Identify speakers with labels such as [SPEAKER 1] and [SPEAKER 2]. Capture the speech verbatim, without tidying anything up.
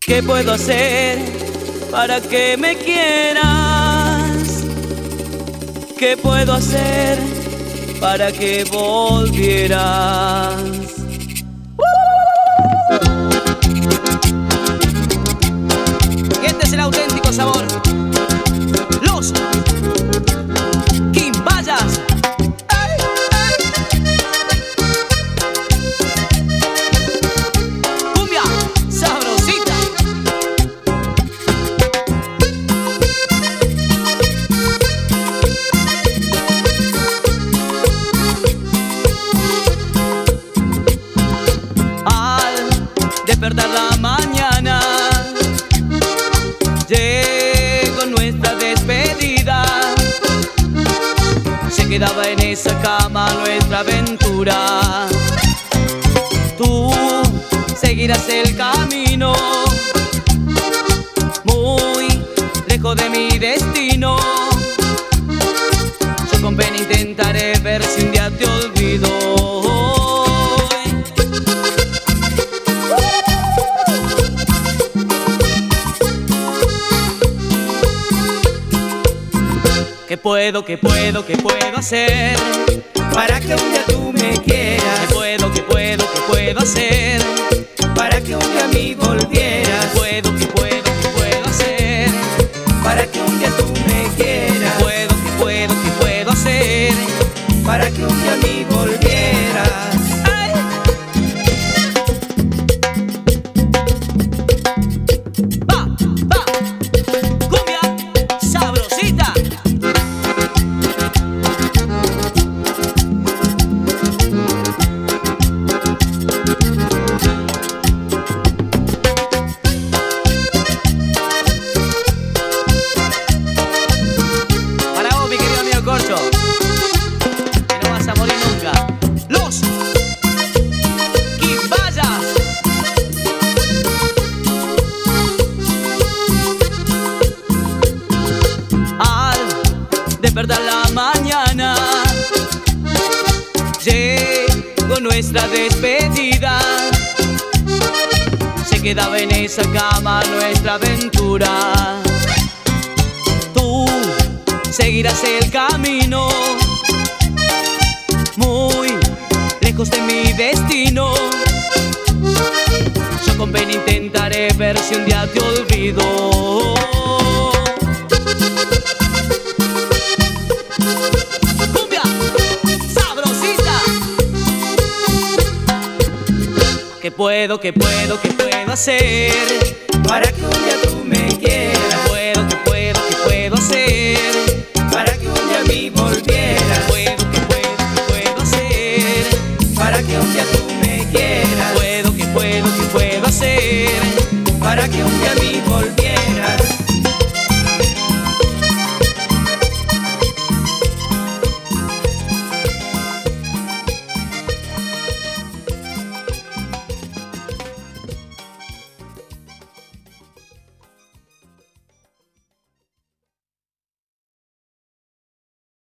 [SPEAKER 1] ¿Qué puedo hacer para que me quieras? ¿Qué puedo hacer para que volvieras?
[SPEAKER 2] Y este es el auténtico sabor. Los Quimbayas. Cumbia sabrosita.
[SPEAKER 1] Al despertar la mañana llegó nuestra despedida. Se quedaba en esa cama nuestra aventura. Tú seguirás el camino muy lejos de mi destino. Yo con pena intentaré ver si un día te olvido. ¿Qué puedo, qué puedo, qué puedo hacer
[SPEAKER 3] para que un día tú me quieras?
[SPEAKER 1] ¿Qué puedo, qué puedo, qué puedo hacer
[SPEAKER 3] para que un día a mí volvieras?
[SPEAKER 1] ¿Qué puedo, qué puedo, qué puedo hacer
[SPEAKER 3] para que un día tú me quieras?
[SPEAKER 1] ¿Qué puedo, qué puedo, qué puedo hacer
[SPEAKER 3] para que un día a mí volvieras?
[SPEAKER 1] ¡Ay! Va, va, cumbia sabrosita. Para vos, mi querido amigo Corcho, que no vas a morir nunca.
[SPEAKER 2] Los Quimbayas.
[SPEAKER 1] Al despertar la mañana llegó nuestra despedida. Se quedaba en esa cama nuestra aventura. Tú seguirás el camino muy lejos de mi destino. Yo con pena intentaré ver si un día te olvido. Cumbia sabrosita. ¿Qué puedo, qué puedo, qué puedo hacer
[SPEAKER 3] para que un día tú me quieras?
[SPEAKER 1] ¿Qué puedo, qué puedo, qué puedo hacer
[SPEAKER 3] para que un día a mí volvieras?
[SPEAKER 1] ¿Qué puedo, qué puedo, qué puedo hacer
[SPEAKER 3] para que un día tú me quieras?
[SPEAKER 1] ¿Qué puedo, qué puedo, qué puedo hacer
[SPEAKER 3] para que un día